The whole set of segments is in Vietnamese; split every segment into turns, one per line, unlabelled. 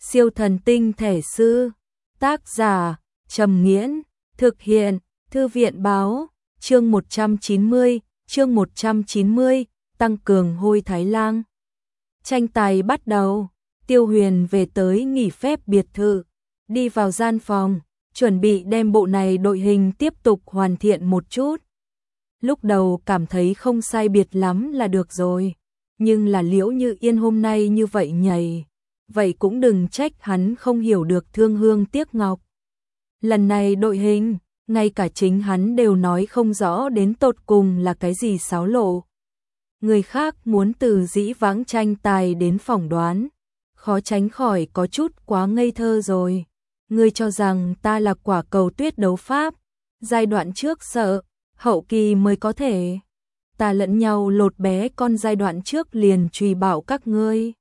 Siêu thần tinh thể sư. Tác giả Trầm Nghiễn. Thực hiện Thư viện báo. Chương 190, tăng cường hôi Thái Lang. Tranh tài bắt đầu. Tiêu Huyền về tới nghỉ phép biệt thự, đi vào gian phòng, chuẩn bị đem bộ này đội hình tiếp tục hoàn thiện một chút. Lúc đầu cảm thấy không sai biệt lắm là được rồi, nhưng là Liễu Như Yên hôm nay như vậy nhảy, vậy cũng đừng trách hắn không hiểu được thương hương tiếc ngọc. Lần này đội hình, ngay cả chính hắn đều nói không rõ đến tột cùng là cái gì xáo lộ. Người khác muốn từ dĩ vãng tranh tài đến phỏng đoán, khó tránh khỏi có chút quá ngây thơ rồi. Ngươi cho rằng ta là quả cầu tuyết đấu pháp, giai đoạn trước sợ, hậu kỳ mới có thể. Ta lẫn nhau lột bé con giai đoạn trước liền truy bảo các ngươi.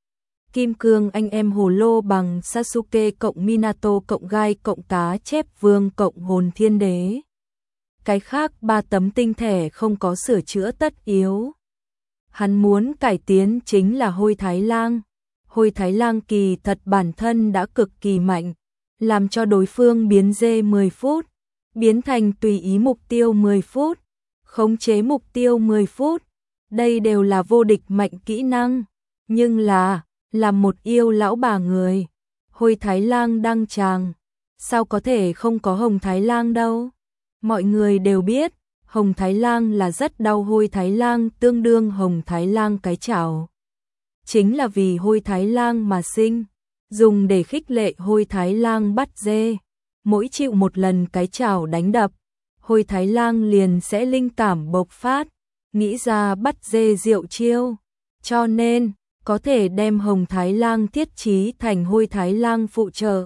Kim cương anh em hồ lô bằng Sasuke cộng Minato cộng gai cộng cá chép vương cộng hồn thiên đế. Cái khác 3 tấm tinh thể không có sửa chữa tất yếu. Hắn muốn cải tiến chính là hôi Thái Lang. Hôi Thái Lang kỳ thật bản thân đã cực kỳ mạnh, làm cho đối phương biến dê 10 phút, biến thành tùy ý mục tiêu 10 phút, khống chế mục tiêu 10 phút. Đây đều là vô địch mạnh kỹ năng, nhưng là một yêu lão bà người. Hôi Thái Lang đăng tràng, sao có thể không có Hồng Thái Lang đâu? Mọi người đều biết, Hồng Thái Lang là rất đau hôi Thái Lang tương đương Hồng Thái Lang cái chảo. Chính là vì hôi Thái Lang mà sinh, dùng để khích lệ hôi Thái Lang bắt dê. Mỗi chịu một lần cái chảo đánh đập, hôi Thái Lang liền sẽ linh cảm bộc phát, nghĩ ra bắt dê diệu chiêu. Cho nên, có thể đem Hồng Thái Lang thiết trí thành hôi Thái Lang phụ trợ.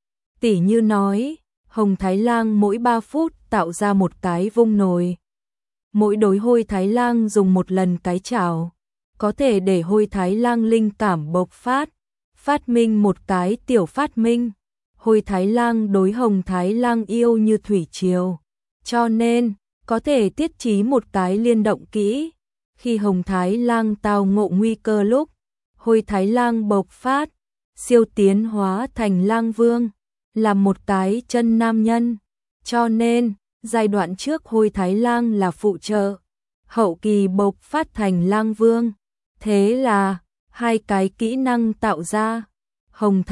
Tỉ như nói, Hồng Thái Lang mỗi 3 phút tạo ra một cái vung nồi. Mỗi đối hôi Thái Lang dùng một lần cái chảo, có thể để hôi Thái Lang linh cảm bộc phát, phát minh một cái tiểu phát minh. Hôi Thái Lang đối Hồng Thái Lang yêu như thủy triều, cho nên có thể thiết trí một cái liên động kỹ. Khi Hồng Thái Lang tao ngộ nguy cơ lúc, hôi Thái Lang bộc phát, siêu tiến hóa thành Lang Vương, làm một cái chân nam nhân. Cho nên, giai đoạn trước hôi Thái Lang là phụ trợ, hậu kỳ bộc phát thành Lang Vương. Thế là, 2 cái kỹ năng tạo ra. Hồng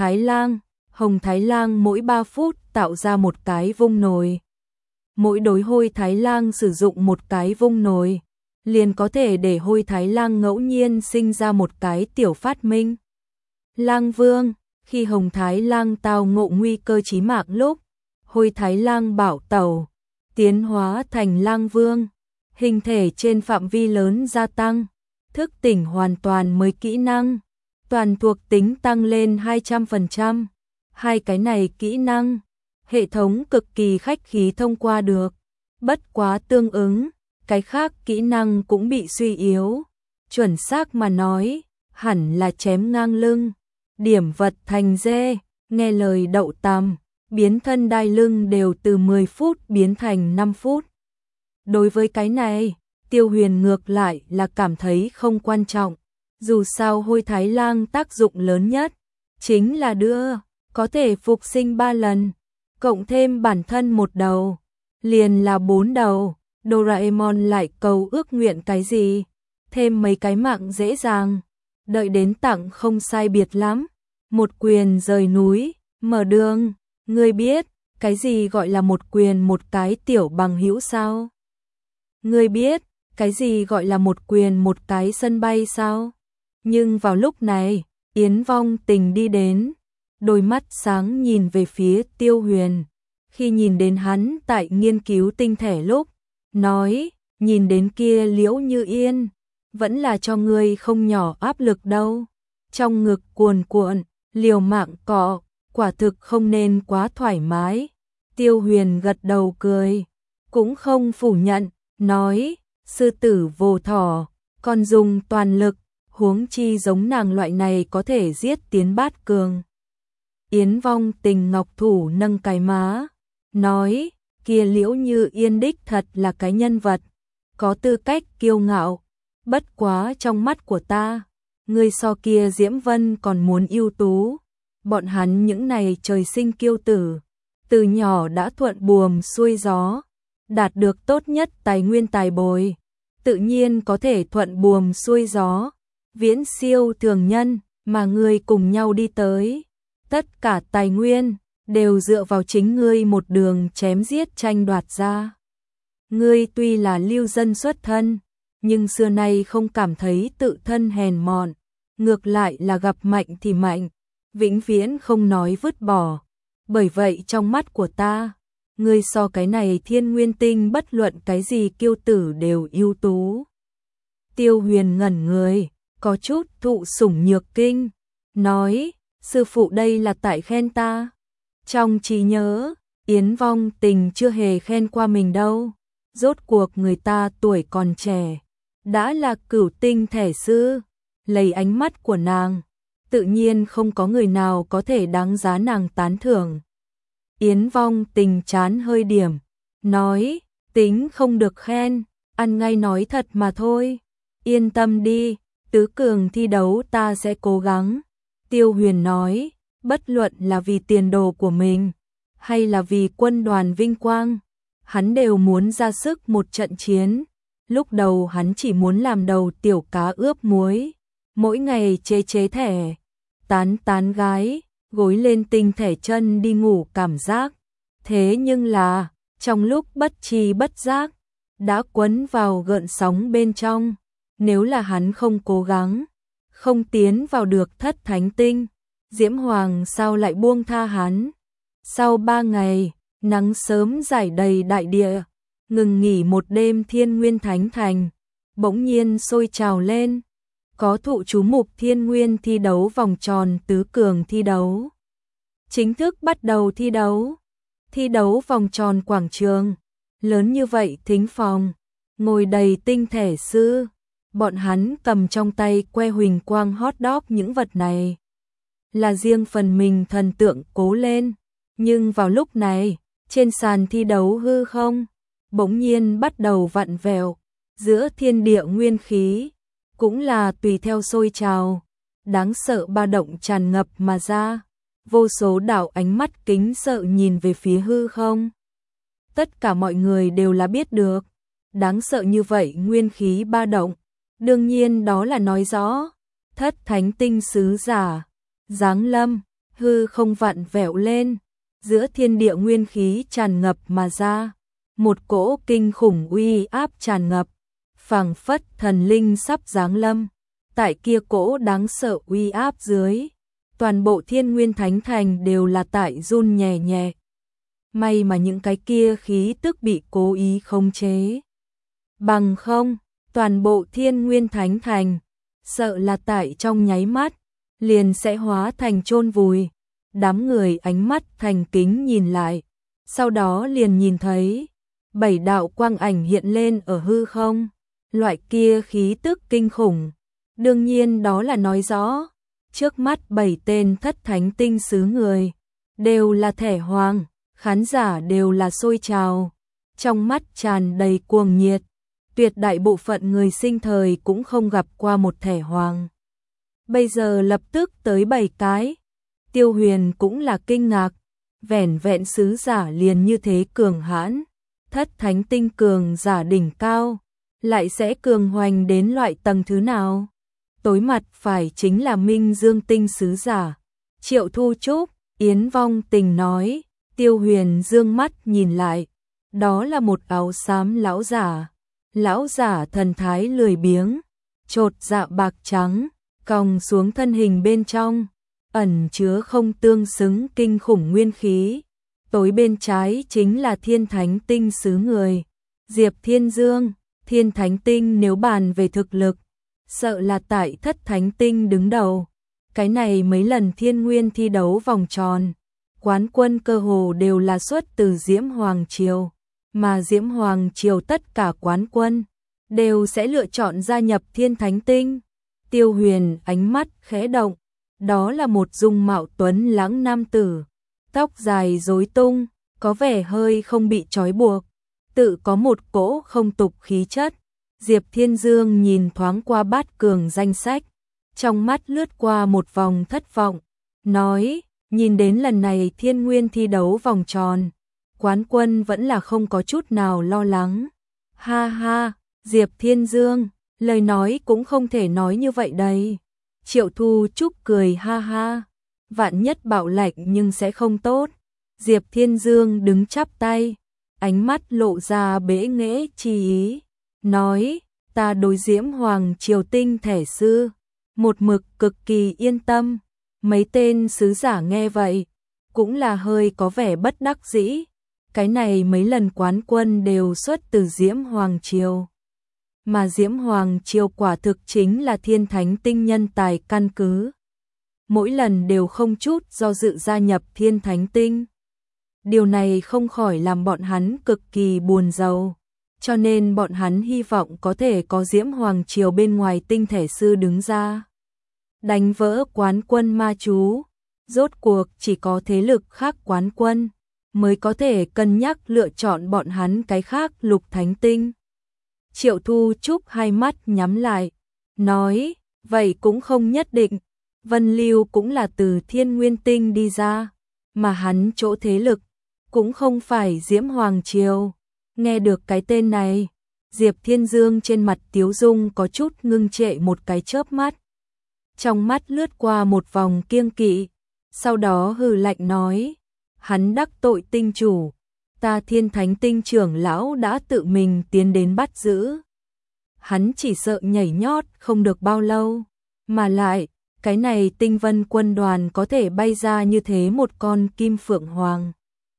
Thái Lang mỗi 3 phút tạo ra một cái vung nồi. Mỗi đối hôi Thái Lang sử dụng một cái vung nồi, liền có thể để hôi Thái Lang ngẫu nhiên sinh ra một cái tiểu phát minh. Lang Vương, khi Hồng Thái Lang tao ngộ nguy cơ chí mạng lúc, hôi Thái Lang bảo tẩu, tiến hóa thành Lang Vương, hình thể trên phạm vi lớn gia tăng, thức tỉnh hoàn toàn mới kỹ năng, toàn thuộc tính tăng lên 200%. 2 cái này kỹ năng, hệ thống cực kỳ khách khí thông qua được, bất quá tương ứng, cái khác kỹ năng cũng bị suy yếu. Chuẩn xác mà nói, hẳn là chém ngang lưng, điểm vật thành dê, nghe lời đậu tằm, biến thân đai lưng đều từ 10 phút biến thành 5 phút. Đối với cái này, Tiêu Huyền ngược lại là cảm thấy không quan trọng. Dù sao hôi Thái Lang tác dụng lớn nhất chính là có thể phục sinh 3 lần, cộng thêm bản thân một đầu, liền là 4 đầu. Doraemon lại cầu ước nguyện cái gì? Thêm mấy cái mạng dễ dàng, đợi đến tặng không sai biệt lắm. Một quyền rời núi, mở đường. Ngươi biết cái gì gọi là một quyền một cái tiểu bằng hữu sao? Ngươi biết cái gì gọi là một quyền một cái sân bay sao? Nhưng vào lúc này, Yến Vong Tình đi đến, đôi mắt sáng nhìn về phía Tiêu Huyền. Khi nhìn đến hắn tại nghiên cứu tinh thể lúc, nói, nhìn đến kia Liễu Như Yên, vẫn là cho ngươi không nhỏ áp lực đâu. Trong ngực cuồn cuộn, liều mạng cọ, quả thực không nên quá thoải mái. Tiêu Huyền gật đầu cười, cũng không phủ nhận, nói, sư tử vô thỏ, còn dùng toàn lực, huống chi giống nàng loại này có thể giết tiến bát cường. Yến Vong Tình ngọc thủ nâng cái má, nói, kia Liễu Như Yên đích thật là cái nhân vật, có tư cách kiêu ngạo, bất quá trong mắt của ta, ngươi so kia Diễm Vân còn muốn ưu tú. bọn hắn những này trời sinh kiêu tử, từ nhỏ đã thuận buồm xuôi gió, đạt được tốt nhất tài nguyên tài bồi, tự nhiên có thể thuận buồm xuôi gió, viễn siêu thường nhân, mà ngươi cùng nhau đi tới. Tất cả tài nguyên đều dựa vào chính ngươi một đường chém giết tranh đoạt ra. Ngươi tuy là lưu dân xuất thân, nhưng xưa nay không cảm thấy tự thân hèn mọn, ngược lại là gặp mạnh thì mạnh, vĩnh viễn không nói vứt bỏ. Bởi vậy trong mắt của ta, ngươi so cái này Thiên Nguyên Tinh bất luận cái gì kiêu tử đều ưu tú. Tiêu Huyền ngẩn người, có chút thụ sủng nhược kinh, nói, sư phụ đây là tại khen ta. Trong trí nhớ, Yến Vong Tình chưa hề khen qua mình đâu, rốt cuộc người ta tuổi còn trẻ, đã là cửu tinh thể sư, lấy ánh mắt của nàng, tự nhiên không có người nào có thể đáng giá nàng tán thưởng. Yến Vong Tình chán hơi điểm, nói, tính không được khen, ăn ngay nói thật mà thôi, yên tâm đi, tứ cường thi đấu ta sẽ cố gắng. Tiêu Huyền nói, bất luận là vì tiền đồ của mình, hay là vì quân đoàn vinh quang, hắn đều muốn ra sức một trận chiến. Lúc đầu hắn chỉ muốn làm đầu tiểu cá ướp muối, mỗi ngày chế chế thẻ, tán tán gái, gối lên tinh thể chân đi ngủ cảm giác. Thế nhưng là, trong lúc bất tri bất giác, đã quấn vào gợn sóng bên trong. Nếu là hắn không cố gắng, không tiến vào được thất thánh tinh, Diễm Hoàng sao lại buông tha hắn. Sau 3 ngày, nắng sớm rải đầy đại địa, ngừng nghỉ một đêm Thiên Nguyên Thánh Thành, bỗng nhiên sôi trào lên. Có thụ chú mục Thiên Nguyên thi đấu vòng tròn tứ cường thi đấu. Chính thức bắt đầu thi đấu. Thi đấu vòng tròn quảng trường, lớn như vậy thính phòng, ngồi đầy tinh thể sư. Bọn hắn cầm trong tay que huỳnh quang hot dog những vật này. Là riêng phần mình thần tượng cố lên. Nhưng vào lúc này, trên sàn thi đấu hư không, bỗng nhiên bắt đầu vặn vẹo, giữa thiên địa nguyên khí, cũng là tùy theo sôi trào, đáng sợ ba động tràn ngập mà ra, vô số đạo ánh mắt kính sợ nhìn về phía hư không. Tất cả mọi người đều là biết được, đáng sợ như vậy nguyên khí ba động, đương nhiên đó là nói rõ, thất thánh tinh sứ giả, giáng lâm, hư không vặn vẹo lên, giữa thiên địa nguyên khí tràn ngập mà ra, một cỗ kinh khủng uy áp tràn ngập, phảng phất thần linh sắp giáng lâm. Tại kia cỗ đáng sợ uy áp dưới, toàn bộ Thiên Nguyên Thánh Thành đều là tại run nhẹ nhẹ. May mà những cái kia khí tức bị cố ý khống chế. Bằng không, toàn bộ Thiên Nguyên Thánh Thành, sợ là tại trong nháy mắt, liền sẽ hóa thành chôn vùi. Đám người ánh mắt thành kính nhìn lại, sau đó liền nhìn thấy 7 đạo quang ảnh hiện lên ở hư không, loại kia khí tức kinh khủng. Đương nhiên đó là nói rõ, trước mắt 7 tên thất thánh tinh sứ người, đều là thẻ hoàng, khán giả đều là sôi trào, trong mắt tràn đầy cuồng nhiệt. Tuyệt đại bộ phận người sinh thời cũng không gặp qua một thẻ hoàng. Bây giờ lập tức tới 7 cái. Tiêu Huyền cũng là kinh ngạc, vẻn vẹn sứ giả liền như thế cường hãn, thất thánh tinh cường giả đỉnh cao, lại sẽ cường hoành đến loại tầng thứ nào? Tối mặt phải chính là Minh Dương tinh sứ giả. Triệu Thu Trúc, Yến Vong Tình nói. Tiêu Huyền dương mắt nhìn lại, đó là một áo xám lão giả. Lão giả thần thái lười biếng, chột dạ bạc trắng, còng xuống thân hình bên trong, ẩn chứa không tương xứng kinh khủng nguyên khí. Tối bên trái chính là Thiên Thánh Tinh sứ người, Diệp Thiên Dương. Thiên Thánh Tinh nếu bàn về thực lực, sợ là tại thất thánh tinh đứng đầu. Cái này mấy lần Thiên Nguyên thi đấu vòng tròn, quán quân cơ hồ đều là xuất từ Diễm Hoàng Triều, mà Diễm Hoàng Triều tất cả quán quân đều sẽ lựa chọn gia nhập Thiên Thánh Tinh. Tiêu Huyền ánh mắt khẽ động, đó là một dung mạo tuấn lãng nam tử, tóc dài rối tung, có vẻ hơi không bị trói buộc, tự có một cỗ không tục khí chất. Diệp Thiên Dương nhìn thoáng qua bát cường danh sách, trong mắt lướt qua một vòng thất vọng, nói, Nhìn đến lần này Thiên Nguyên thi đấu vòng tròn, quán quân vẫn là không có chút nào lo lắng. Ha ha, Diệp Thiên Dương, lời nói cũng không thể nói như vậy đây. Triệu Thu Trúc cười ha ha, vạn nhất bạo lệnh nhưng sẽ không tốt. Diệp Thiên Dương đứng chắp tay, ánh mắt lộ ra bẽ nghễ chi ý, nói, ta đối Diễm Hoàng Triều Tinh Thể Sư, một mực cực kỳ yên tâm. Mấy tên sứ giả nghe vậy, cũng là hơi có vẻ bất đắc dĩ. Cái này mấy lần quán quân đều xuất từ Diễm Hoàng Triều. Mà Diễm Hoàng Triều quả thực chính là thiên thánh tinh nhân tài căn cứ. Mỗi lần đều không chút do dự gia nhập thiên thánh tinh. Điều này không khỏi làm bọn hắn cực kỳ buồn rầu. Cho nên bọn hắn hy vọng có thể có Diễm Hoàng Triều bên ngoài tinh thể sư đứng ra. Đánh vỡ quán quân ma chú. Rốt cuộc chỉ có thế lực khác quán quân mới có thể cân nhắc lựa chọn bọn hắn cái khác lục thánh tinh. Triệu Thu Trúc hai mắt nhắm lại, nói, vậy cũng không nhất định. Vân Lưu cũng là từ Thiên Nguyên Tinh đi ra, mà hắn chỗ thế lực cũng không phải Diễm Hoàng Triều. Nghe được cái tên này, Diệp Thiên Dương trên mặt tiếu dung có chút ngưng trệ một cái chớp mắt. Trong mắt lướt qua một vòng kiêng kỵ, sau đó hừ lạnh nói, hắn đắc tội tinh chủ, ta Thiên Thánh Tinh trưởng lão đã tự mình tiến đến bắt giữ. Hắn chỉ sợ nhảy nhót không được bao lâu, mà lại, cái này Tinh Vân quân đoàn có thể bay ra như thế một con kim phượng hoàng.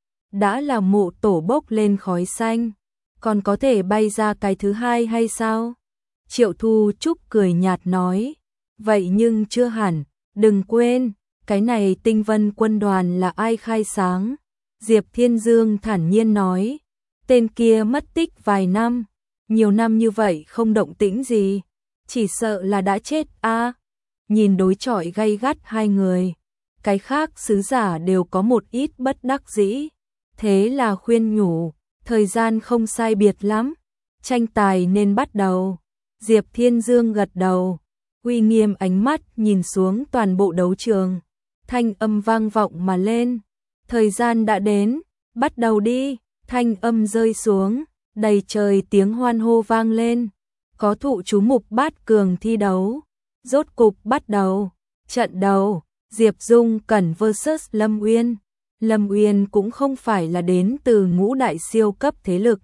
Đã là mộ tổ bốc lên khói xanh, còn có thể bay ra cái thứ hai hay sao? Triệu Thu Trúc cười nhạt nói, vậy nhưng chưa hẳn, đừng quên, cái này Tinh Vân quân đoàn là ai khai sáng? Diệp Thiên Dương thản nhiên nói, tên kia mất tích vài năm, nhiều năm như vậy không động tĩnh gì, chỉ sợ là đã chết a. Nhìn đối chọi gay gắt hai người, cái khác sứ giả đều có một ít bất đắc dĩ, thế là khuyên nhủ, thời gian không sai biệt lắm, tranh tài nên bắt đầu. Diệp Thiên Dương gật đầu, uy nghiêm ánh mắt nhìn xuống toàn bộ đấu trường, thanh âm vang vọng mà lên, thời gian đã đến, bắt đầu đi. Thanh âm rơi xuống, đầy trời tiếng hoan hô vang lên, có thụ chú mục bát cường thi đấu, rốt cục bắt đầu. Trận đầu, Diệp Dung Cẩn vs Lâm Uyên. Lâm Uyên cũng không phải là đến từ ngũ đại siêu cấp thế lực,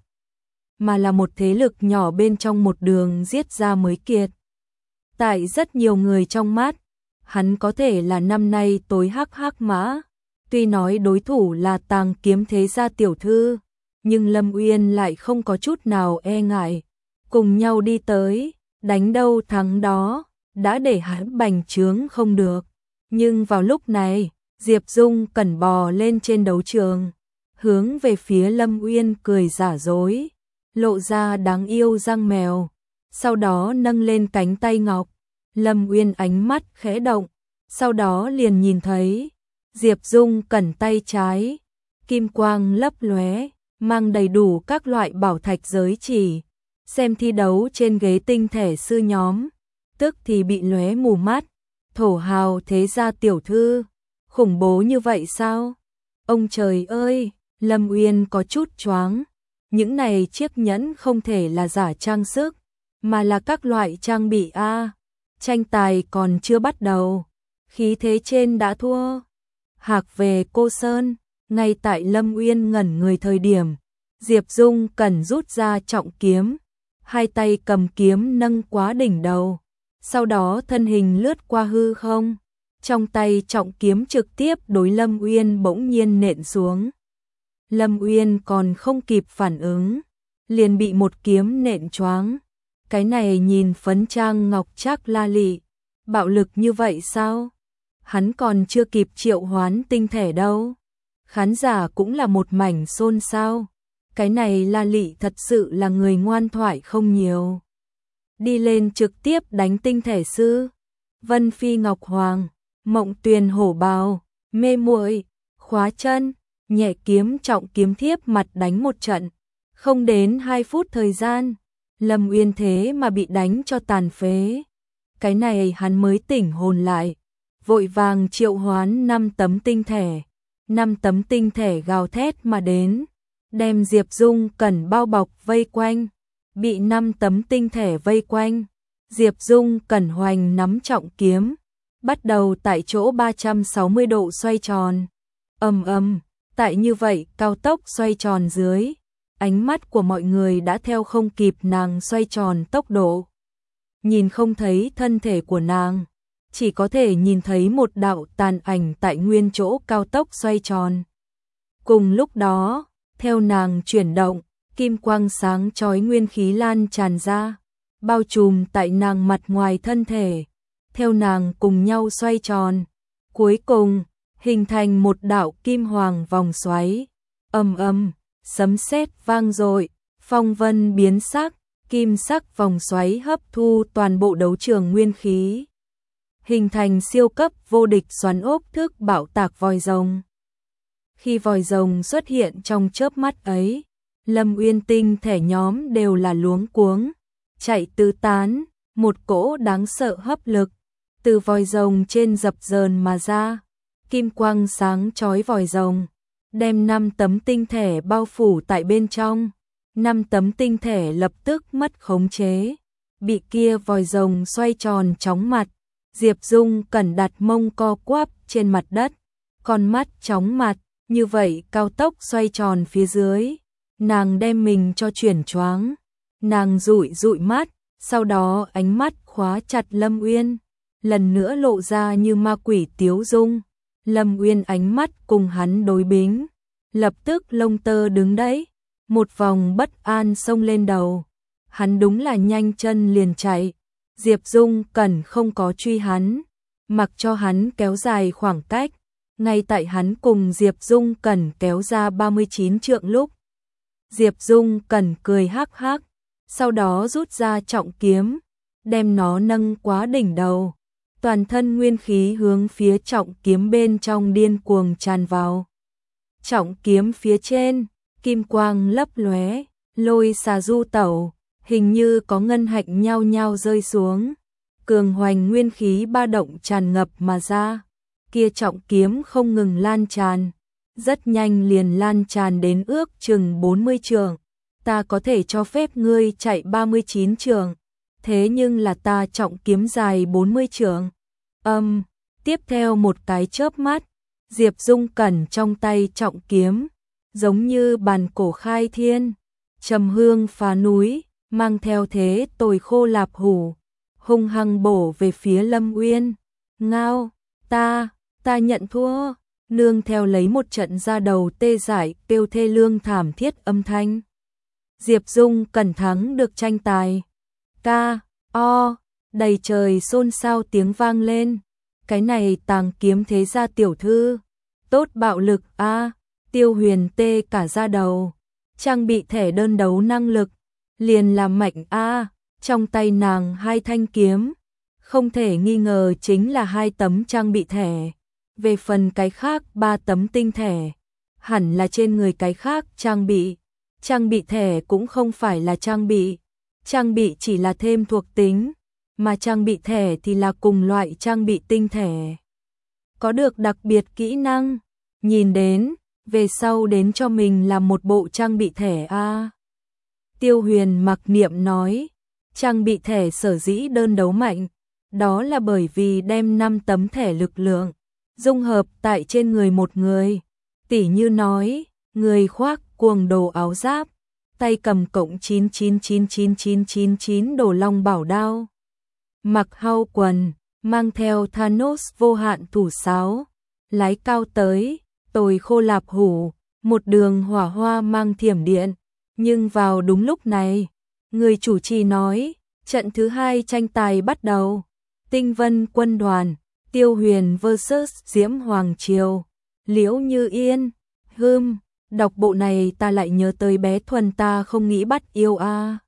mà là một thế lực nhỏ bên trong một đường giết ra mới kiệt. Tại rất nhiều người trong mắt, hắn có thể là năm nay tối hắc mã. Tuy nói đối thủ là Tàng Kiếm thế gia tiểu thư, nhưng Lâm Uyên lại không có chút nào e ngại. Cùng nhau đi tới, đánh đâu thắng đó, đã để hắn bành trướng không được. Nhưng vào lúc này, Diệp Dung Cẩn bò lên trên đấu trường, hướng về phía Lâm Uyên cười giả dối, lộ ra đáng yêu răng mèo, sau đó nâng lên cánh tay ngọc. Lâm Uyên ánh mắt khẽ động, sau đó liền nhìn thấy Diệp Dung Cẩn tay trái, kim quang lấp lóe, mang đầy đủ các loại bảo thạch giới chỉ. Xem thi đấu trên ghế tinh thể sư nhóm, tức thì bị lóe mù mắt. Thổ hào thế gia tiểu thư, khủng bố như vậy sao? Ông trời ơi, Lâm Uyên có chút choáng. Những này chiếc nhẫn không thể là giả trang sức, mà là các loại trang bị a. Tranh tài còn chưa bắt đầu, khí thế trên đã thua. Hạc về Cô Sơn, ngay tại Lâm Uyên ngẩn người thời điểm, Diệp Dung Cẩn rút ra trọng kiếm, hai tay cầm kiếm nâng quá đỉnh đầu, sau đó thân hình lướt qua hư không, trong tay trọng kiếm trực tiếp đối Lâm Uyên bỗng nhiên nện xuống. Lâm Uyên còn không kịp phản ứng, liền bị một kiếm nện choáng. Cái này nhìn phấn trang ngọc trác la lị, bạo lực như vậy sao? Hắn còn chưa kịp triệu hoán tinh thể đâu. Khán giả cũng là một mảnh xôn xao. Cái này la lị thật sự là người ngoan thoại không nhiều. Đi lên trực tiếp đánh tinh thể sư. Vân Phi Ngọc Hoàng, Mộng Tuyền Hổ Bào, Mê Muội, Khóa Chân, nhẹ kiếm trọng kiếm thiếp mặt đánh một trận. Không đến 2 phút thời gian, Lâm Uyên thế mà bị đánh cho tàn phế. Cái này hắn mới tỉnh hồn lại, vội vàng triệu hoán 5 tấm tinh thể. 5 tấm tinh thể gào thét mà đến, đem Diệp Dung Cẩn bao bọc vây quanh. Bị 5 tấm tinh thể vây quanh, Diệp Dung Cẩn hoành nắm trọng kiếm, bắt đầu tại chỗ 360 độ xoay tròn. Tại như vậy cao tốc xoay tròn dưới, ánh mắt của mọi người đã theo không kịp nàng xoay tròn tốc độ. Nhìn không thấy thân thể của nàng, chỉ có thể nhìn thấy một đạo tàn ảnh tại nguyên chỗ cao tốc xoay tròn. Cùng lúc đó, theo nàng chuyển động, kim quang sáng chói nguyên khí lan tràn ra, bao trùm tại nàng mặt ngoài thân thể, theo nàng cùng nhau xoay tròn. Cuối cùng, hình thành một đạo kim hoàng vòng xoáy. Sấm sét vang dội, phong vân biến sắc, kim sắc vòng xoáy hấp thu toàn bộ đấu trường nguyên khí, hình thành siêu cấp vô địch xoắn ốc thức bạo tạc vòi rồng. Khi vòi rồng xuất hiện trong chớp mắt ấy, Lâm Uyên tinh thể nhóm đều là luống cuống, chạy tứ tán, một cỗ đáng sợ hấp lực từ vòi rồng trên dập dờn mà ra. Kim quang sáng chói vòi rồng, đem 5 tấm tinh thể bao phủ tại bên trong. 5 tấm tinh thể lập tức mất khống chế, bị kia vòi rồng xoay tròn chóng mặt. Diệp Dung Cẩn đặt mông co quắp trên mặt đất, con mắt chóng mặt, như vậy cao tốc xoay tròn phía dưới, nàng đem mình cho chuyển choáng. Nàng dụi mắt, sau đó ánh mắt khóa chặt Lâm Uyên, lần nữa lộ ra như ma quỷ tiếu dung. Lâm Uyên ánh mắt cùng hắn đối bính, lập tức lông tơ đứng đấy, một vòng bất an xông lên đầu. Hắn đúng là nhanh chân liền chạy, Diệp Dung Cẩn không có truy hắn, mặc cho hắn kéo dài khoảng cách. Ngay tại hắn cùng Diệp Dung Cẩn kéo ra 39 trượng lúc, Diệp Dung Cẩn cười hắc hắc, sau đó rút ra trọng kiếm, đem nó nâng quá đỉnh đầu. Toàn thân nguyên khí hướng phía trọng kiếm bên trong điên cuồng tràn vào. Trọng kiếm phía trên, kim quang lấp lóe, lôi xà du tẩu, hình như có ngân hạch nhao nhao rơi xuống. Cường hoành nguyên khí ba động tràn ngập mà ra. Kia trọng kiếm không ngừng lan tràn, rất nhanh liền lan tràn đến ước chừng 40 trượng. Ta có thể cho phép ngươi chạy 39 trượng, thế nhưng là ta trọng kiếm dài 40 trượng. Tiếp theo một cái chớp mắt, Diệp Dung Cẩn trong tay trọng kiếm, giống như bàn cổ khai thiên, trầm hương phá núi, mang theo thế tồi khô lạp hủ, hung hăng bổ về phía Lâm Uyên. Ngao, ta nhận thua, nương theo lấy một trận ra đầu tê dại kêu thê lương thảm thiết âm thanh. Diệp Dung Cẩn thắng được tranh tài. Đầy trời xôn xao tiếng vang lên. Cái này Tàng Kiếm thế gia tiểu thư, tốt bạo lực a. Tiêu Huyền tê cả da đầu. Trang bị thẻ đơn đấu năng lực, liền là mạnh a. Trong tay nàng 2 thanh kiếm, không thể nghi ngờ chính là 2 tấm trang bị thẻ. Về phần cái khác 3 tấm tinh thẻ, hẳn là trên người cái khác trang bị. Trang bị thẻ cũng không phải là trang bị chỉ là thêm thuộc tính, mà trang bị thẻ thì là cùng loại trang bị tinh thẻ. Có được đặc biệt kỹ năng, nhìn đến, về sau đến cho mình là một bộ trang bị thẻ a. Tiêu Huyền mặc niệm nói, trang bị thẻ sở dĩ đơn đấu mạnh, đó là bởi vì đem 5 tấm thẻ lực lượng dung hợp tại trên người một người. Tỉ như nói, người khoác cuồng đồ áo giáp, tay cầm cộng 999999 đồ long bảo đao, mặc hao quần, mang theo Thanos vô hạn thủ sáo, lái cao tới, tồi khô lạp hủ, một đường hỏa hoa mang thiểm điện. Nhưng vào đúng lúc này, người chủ trì nói, trận thứ 2 tranh tài bắt đầu. Tinh Vân quân đoàn, Tiêu Huyền vs Diễm Hoàng Triều, Liễu Như Yên. Đọc bộ này ta lại nhớ tới bé Thuần ta không nghĩ bắt yêu a.